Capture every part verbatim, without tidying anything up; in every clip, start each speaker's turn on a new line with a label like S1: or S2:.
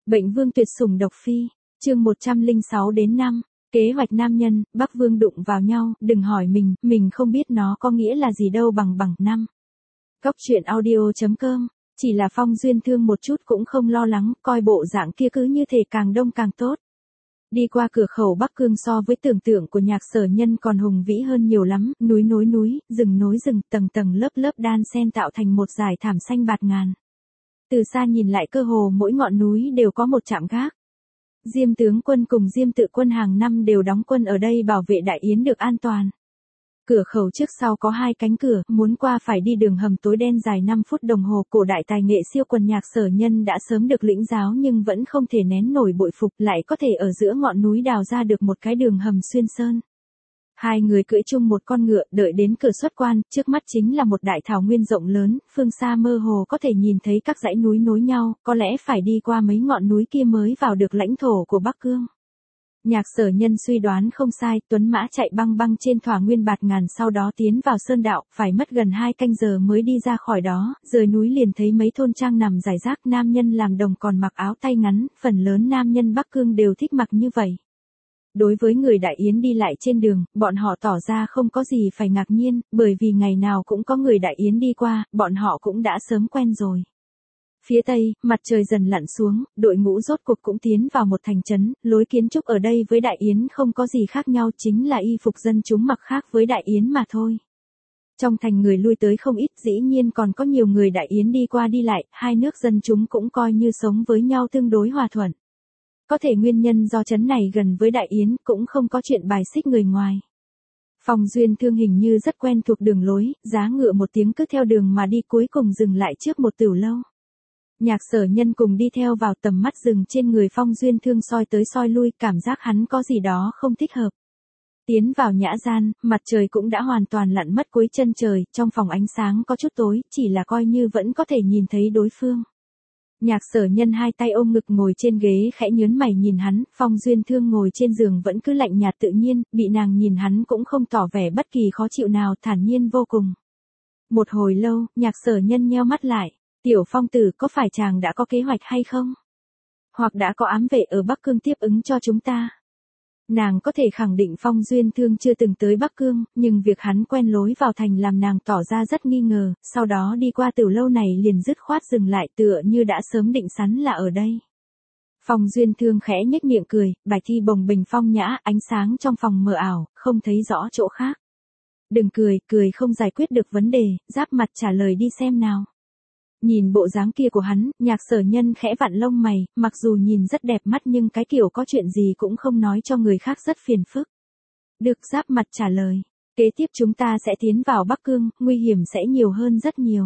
S1: Bệnh Vương tuyệt sủng độc phi, chương một trăm lẻ sáu đến năm, kế hoạch nam nhân, Bắc Vương đụng vào nhau, đừng hỏi mình, mình không biết nó có nghĩa là gì đâu bằng bằng năm. Góc truyện audio chấm com, chỉ là Phong Duyên Thương một chút cũng không lo lắng, coi bộ dạng kia cứ như thể càng đông càng tốt. Đi qua cửa khẩu Bắc Cương so với tưởng tượng của Nhạc Sở Nhân còn hùng vĩ hơn nhiều lắm, núi nối núi, rừng nối rừng, tầng tầng lớp lớp đan xen tạo thành một dải thảm xanh bạt ngàn. Từ xa nhìn lại cơ hồ mỗi ngọn núi đều có một trạm gác. Diêm tướng quân cùng Diêm tự quân hàng năm đều đóng quân ở đây bảo vệ đại yến được an toàn. Cửa khẩu trước sau có hai cánh cửa, muốn qua phải đi đường hầm tối đen dài năm phút đồng hồ. Cổ đại tài nghệ siêu quần Nhạc Sở Nhân đã sớm được lĩnh giáo nhưng vẫn không thể nén nổi bội phục, lại có thể ở giữa ngọn núi đào ra được một cái đường hầm xuyên sơn. Hai người cưỡi chung một con ngựa, đợi đến cửa xuất quan, trước mắt chính là một đại thảo nguyên rộng lớn, phương xa mơ hồ có thể nhìn thấy các dãy núi nối nhau, có lẽ phải đi qua mấy ngọn núi kia mới vào được lãnh thổ của Bắc Cương. Nhạc Sở Nhân suy đoán không sai, tuấn mã chạy băng băng trên thỏa nguyên bạt ngàn, sau đó tiến vào sơn đạo, phải mất gần hai canh giờ mới đi ra khỏi đó, rời núi liền thấy mấy thôn trang nằm rải rác, nam nhân làm đồng còn mặc áo tay ngắn, phần lớn nam nhân Bắc Cương đều thích mặc như vậy. Đối với người Đại Yến đi lại trên đường, bọn họ tỏ ra không có gì phải ngạc nhiên, bởi vì ngày nào cũng có người Đại Yến đi qua, bọn họ cũng đã sớm quen rồi. Phía tây, mặt trời dần lặn xuống, đội ngũ rốt cuộc cũng tiến vào một thành trấn, lối kiến trúc ở đây với Đại Yến không có gì khác nhau, chính là y phục dân chúng mặc khác với Đại Yến mà thôi. Trong thành người lui tới không ít, dĩ nhiên còn có nhiều người Đại Yến đi qua đi lại, hai nước dân chúng cũng coi như sống với nhau tương đối hòa thuận. Có thể nguyên nhân do trấn này gần với Đại Yến, cũng không có chuyện bài xích người ngoài. Phong Duyên Thương hình như rất quen thuộc đường lối, giá ngựa một tiếng cứ theo đường mà đi, cuối cùng dừng lại trước một tửu lâu. Nhạc Sở Nhân cùng đi theo vào, tầm mắt dừng trên người Phong Duyên Thương soi tới soi lui, cảm giác hắn có gì đó không thích hợp. Tiến vào nhã gian, mặt trời cũng đã hoàn toàn lặn mất cuối chân trời, trong phòng ánh sáng có chút tối, chỉ là coi như vẫn có thể nhìn thấy đối phương. Nhạc Sở Nhân hai tay ôm ngực ngồi trên ghế khẽ nhớn mày nhìn hắn, Phong Duyên Thương ngồi trên giường vẫn cứ lạnh nhạt tự nhiên, bị nàng nhìn hắn cũng không tỏ vẻ bất kỳ khó chịu nào, thản nhiên vô cùng. Một hồi lâu, Nhạc Sở Nhân nheo mắt lại, Tiểu Phong tử, có phải chàng đã có kế hoạch hay không? Hoặc đã có ám vệ ở Bắc Cương tiếp ứng cho chúng ta? Nàng có thể khẳng định Phong Duyên Thương chưa từng tới Bắc Cương, nhưng việc hắn quen lối vào thành làm nàng tỏ ra rất nghi ngờ, sau đó đi qua tiểu lâu này liền dứt khoát dừng lại, tựa như đã sớm định sẵn là ở đây. Phong Duyên Thương khẽ nhếch miệng cười, bài thi bồng bềnh phong nhã, ánh sáng trong phòng mờ ảo, không thấy rõ chỗ khác. Đừng cười, cười không giải quyết được vấn đề, giáp mặt trả lời đi xem nào. Nhìn bộ dáng kia của hắn, Nhạc Sở Nhân khẽ vặn lông mày, mặc dù nhìn rất đẹp mắt nhưng cái kiểu có chuyện gì cũng không nói cho người khác rất phiền phức. Được, giáp mặt trả lời. Kế tiếp chúng ta sẽ tiến vào Bắc Cương, nguy hiểm sẽ nhiều hơn rất nhiều.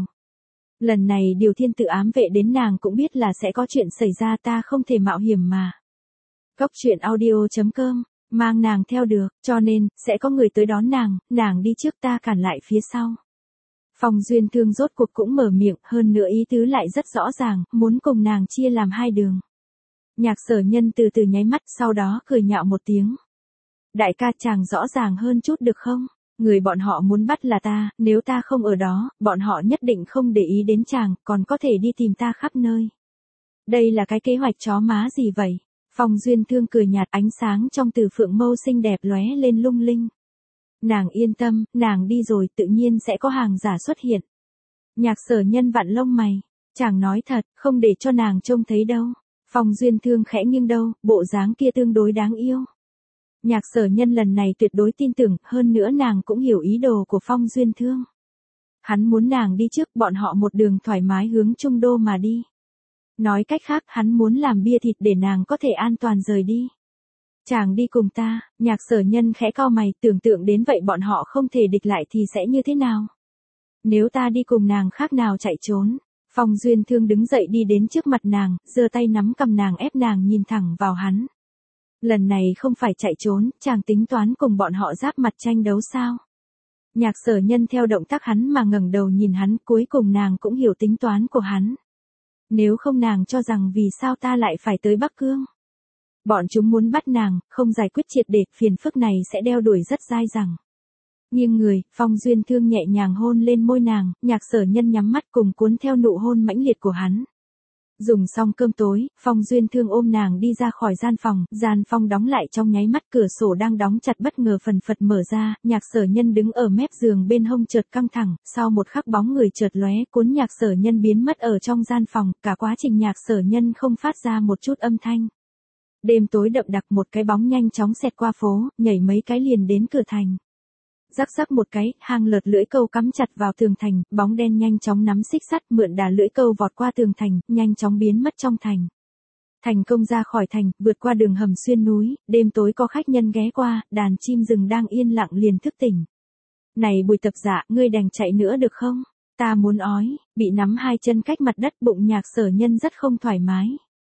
S1: Lần này điều thiên tự ám vệ đến, nàng cũng biết là sẽ có chuyện xảy ra, ta không thể mạo hiểm mà. Góc truyện audio chấm com, mang nàng theo được, cho nên, sẽ có người tới đón nàng, nàng đi trước ta cản lại phía sau. Phong Duyên Thương rốt cuộc cũng mở miệng, hơn nữa ý tứ lại rất rõ ràng, muốn cùng nàng chia làm hai đường. Nhạc Sở Nhân từ từ nháy mắt, sau đó cười nhạo một tiếng. Đại ca, chàng rõ ràng hơn chút được không? Người bọn họ muốn bắt là ta, nếu ta không ở đó, bọn họ nhất định không để ý đến chàng, còn có thể đi tìm ta khắp nơi. Đây là cái kế hoạch chó má gì vậy? Phong Duyên Thương cười nhạt, ánh sáng trong từ phượng mâu xinh đẹp lóe lên lung linh. Nàng yên tâm, nàng đi rồi tự nhiên sẽ có hàng giả xuất hiện. Nhạc Sở Nhân vặn lông mày, chàng nói thật, không để cho nàng trông thấy đâu. Phong Duyên Thương khẽ nghiêng đầu, bộ dáng kia tương đối đáng yêu. Nhạc Sở Nhân lần này tuyệt đối tin tưởng, hơn nữa nàng cũng hiểu ý đồ của Phong Duyên Thương. Hắn muốn nàng đi trước, bọn họ một đường thoải mái hướng Trung Đô mà đi. Nói cách khác, hắn muốn làm bia thịt để nàng có thể an toàn rời đi. Chàng đi cùng ta, Nhạc Sở Nhân khẽ cau mày, tưởng tượng đến vậy bọn họ không thể địch lại thì sẽ như thế nào? Nếu ta đi cùng nàng khác nào chạy trốn? Phong Duyên Thương đứng dậy đi đến trước mặt nàng, giơ tay nắm cầm nàng ép nàng nhìn thẳng vào hắn. Lần này không phải chạy trốn, chàng tính toán cùng bọn họ giáp mặt tranh đấu sao? Nhạc Sở Nhân theo động tác hắn mà ngẩng đầu nhìn hắn, cuối cùng nàng cũng hiểu tính toán của hắn. Nếu không nàng cho rằng vì sao ta lại phải tới Bắc Cương? Bọn chúng muốn bắt nàng, không giải quyết triệt để, phiền phức này sẽ đeo đuổi rất dai dẳng. Nghiêng người, Phong Duyên Thương nhẹ nhàng hôn lên môi nàng, Nhạc Sở Nhân nhắm mắt cùng cuốn theo nụ hôn mãnh liệt của hắn. Dùng xong cơm tối, Phong Duyên Thương ôm nàng đi ra khỏi gian phòng, gian phòng đóng lại trong nháy mắt, cửa sổ đang đóng chặt bất ngờ phần phật mở ra, Nhạc Sở Nhân đứng ở mép giường bên hông chợt căng thẳng, sau một khắc bóng người chợt lóe, cuốn Nhạc Sở Nhân biến mất ở trong gian phòng, cả quá trình Nhạc Sở Nhân không phát ra một chút âm thanh. Đêm tối đậm đặc, một cái bóng nhanh chóng xẹt qua phố, nhảy mấy cái liền đến cửa thành. Rắc rắc một cái, hang lợt lưỡi câu cắm chặt vào tường thành, bóng đen nhanh chóng nắm xích sắt, mượn đà lưỡi câu vọt qua tường thành, nhanh chóng biến mất trong thành. Thành công ra khỏi thành, vượt qua đường hầm xuyên núi, đêm tối có khách nhân ghé qua, đàn chim rừng đang yên lặng liền thức tỉnh. Này Bùi Tập Dạ, ngươi đành chạy nữa được không? Ta muốn ói, bị nắm hai chân cách mặt đất, bụng Nhạc Sở Nhân rất không thoải mái.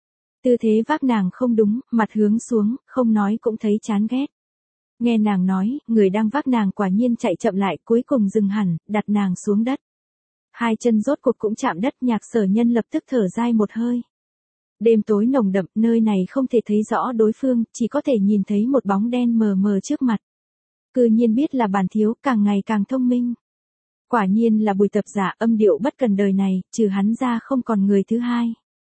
S1: Tư thế vác nàng không đúng, mặt hướng xuống, không nói cũng thấy chán ghét. Nghe nàng nói, người đang vác nàng quả nhiên chạy chậm lại, cuối cùng dừng hẳn, đặt nàng xuống đất. Hai chân rốt cuộc cũng chạm đất, Nhạc Sở Nhân lập tức thở dai một hơi. Đêm tối nồng đậm, nơi này không thể thấy rõ đối phương, chỉ có thể nhìn thấy một bóng đen mờ mờ trước mặt. Cư nhiên biết là Bản Thiếu, càng ngày càng thông minh. Quả nhiên là Bùi Tập Dạ, âm điệu bất cần đời này, trừ hắn ra không còn người thứ hai.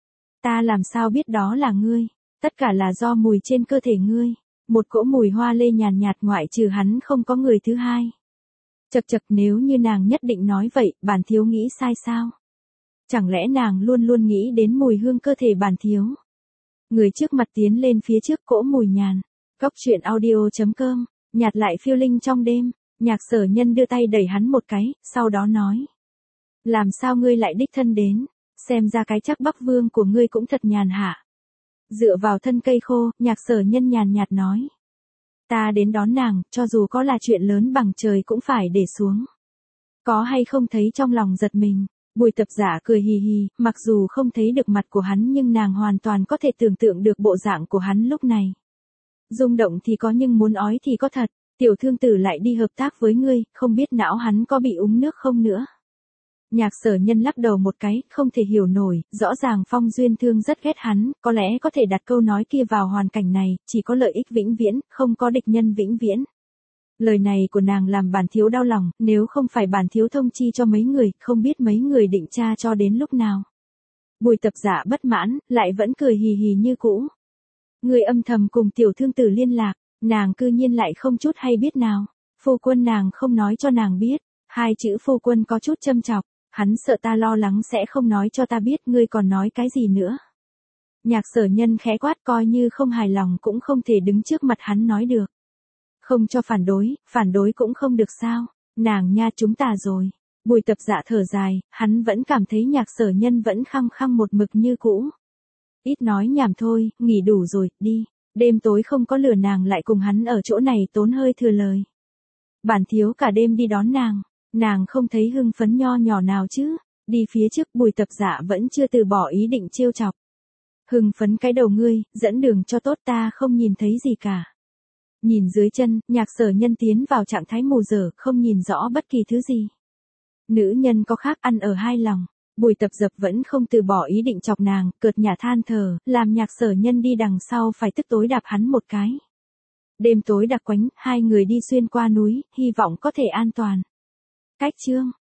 S1: Ta làm sao biết đó là ngươi, tất cả là do mùi trên cơ thể ngươi. Một cỗ mùi hoa lê nhàn nhạt, ngoại trừ hắn không có người thứ hai. Chật chật, nếu như nàng nhất định nói vậy, Bản Thiếu nghĩ sai sao? Chẳng lẽ nàng luôn luôn nghĩ đến mùi hương cơ thể Bản Thiếu? Người trước mặt tiến lên phía trước, cỗ mùi nhàn. Góc truyện audio chấm com, nhạt lại phiêu linh trong đêm, Nhạc Sở Nhân đưa tay đẩy hắn một cái, sau đó nói. Làm sao ngươi lại đích thân đến, xem ra cái chắc Bắc Vương của ngươi cũng thật nhàn hạ. Dựa vào thân cây khô, Nhạc Sở Nhân nhàn nhạt nói. Ta đến đón nàng, cho dù có là chuyện lớn bằng trời cũng phải để xuống. Có hay không thấy trong lòng giật mình? Bùi Tập Dạ cười hì hì, mặc dù không thấy được mặt của hắn nhưng nàng hoàn toàn có thể tưởng tượng được bộ dạng của hắn lúc này. Rung động thì có nhưng muốn ói thì có thật, tiểu thương tử lại đi hợp tác với ngươi, không biết não hắn có bị uống nước không nữa. Nhạc Sở Nhân lắc đầu một cái, không thể hiểu nổi, rõ ràng Phong Duyên Thương rất ghét hắn, có lẽ có thể đặt câu nói kia vào hoàn cảnh này, chỉ có lợi ích vĩnh viễn, không có địch nhân vĩnh viễn. Lời này của nàng làm Bản Thiếu đau lòng, nếu không phải Bản Thiếu thông chi cho mấy người, không biết mấy người định tra cho đến lúc nào. Bùi Tập Dạ bất mãn, lại vẫn cười hì hì như cũ. Người âm thầm cùng tiểu thương tử liên lạc, nàng cư nhiên lại không chút hay biết nào. Phu quân nàng không nói cho nàng biết, hai chữ phu quân có chút châm chọc. Hắn sợ ta lo lắng sẽ không nói cho ta biết, ngươi còn nói cái gì nữa. Nhạc Sở Nhân khẽ quát, coi như không hài lòng cũng không thể đứng trước mặt hắn nói được. Không cho phản đối, phản đối cũng không được sao, nàng nha chúng ta rồi. Bùi Tập Dạ thở dài, hắn vẫn cảm thấy Nhạc Sở Nhân vẫn khăng khăng một mực như cũ. Ít nói nhảm thôi, nghỉ đủ rồi, đi, đêm tối không có lừa nàng lại cùng hắn ở chỗ này tốn hơi thừa lời. Bản Thiếu cả đêm đi đón nàng. Nàng không thấy hưng phấn nho nhỏ nào chứ, đi phía trước. Bùi Tập Dạ vẫn chưa từ bỏ ý định trêu chọc. Hưng phấn cái đầu ngươi, dẫn đường cho tốt, ta không nhìn thấy gì cả. Nhìn dưới chân, Nhạc Sở Nhân tiến vào trạng thái mù dở, không nhìn rõ bất kỳ thứ gì. Nữ nhân có khác ăn ở hai lòng, Bùi Tập Dập vẫn không từ bỏ ý định chọc nàng, cợt nhả than thở, làm Nhạc Sở Nhân đi đằng sau phải tức tối đạp hắn một cái. Đêm tối đặc quánh, hai người đi xuyên qua núi, hy vọng có thể an toàn. Cách chương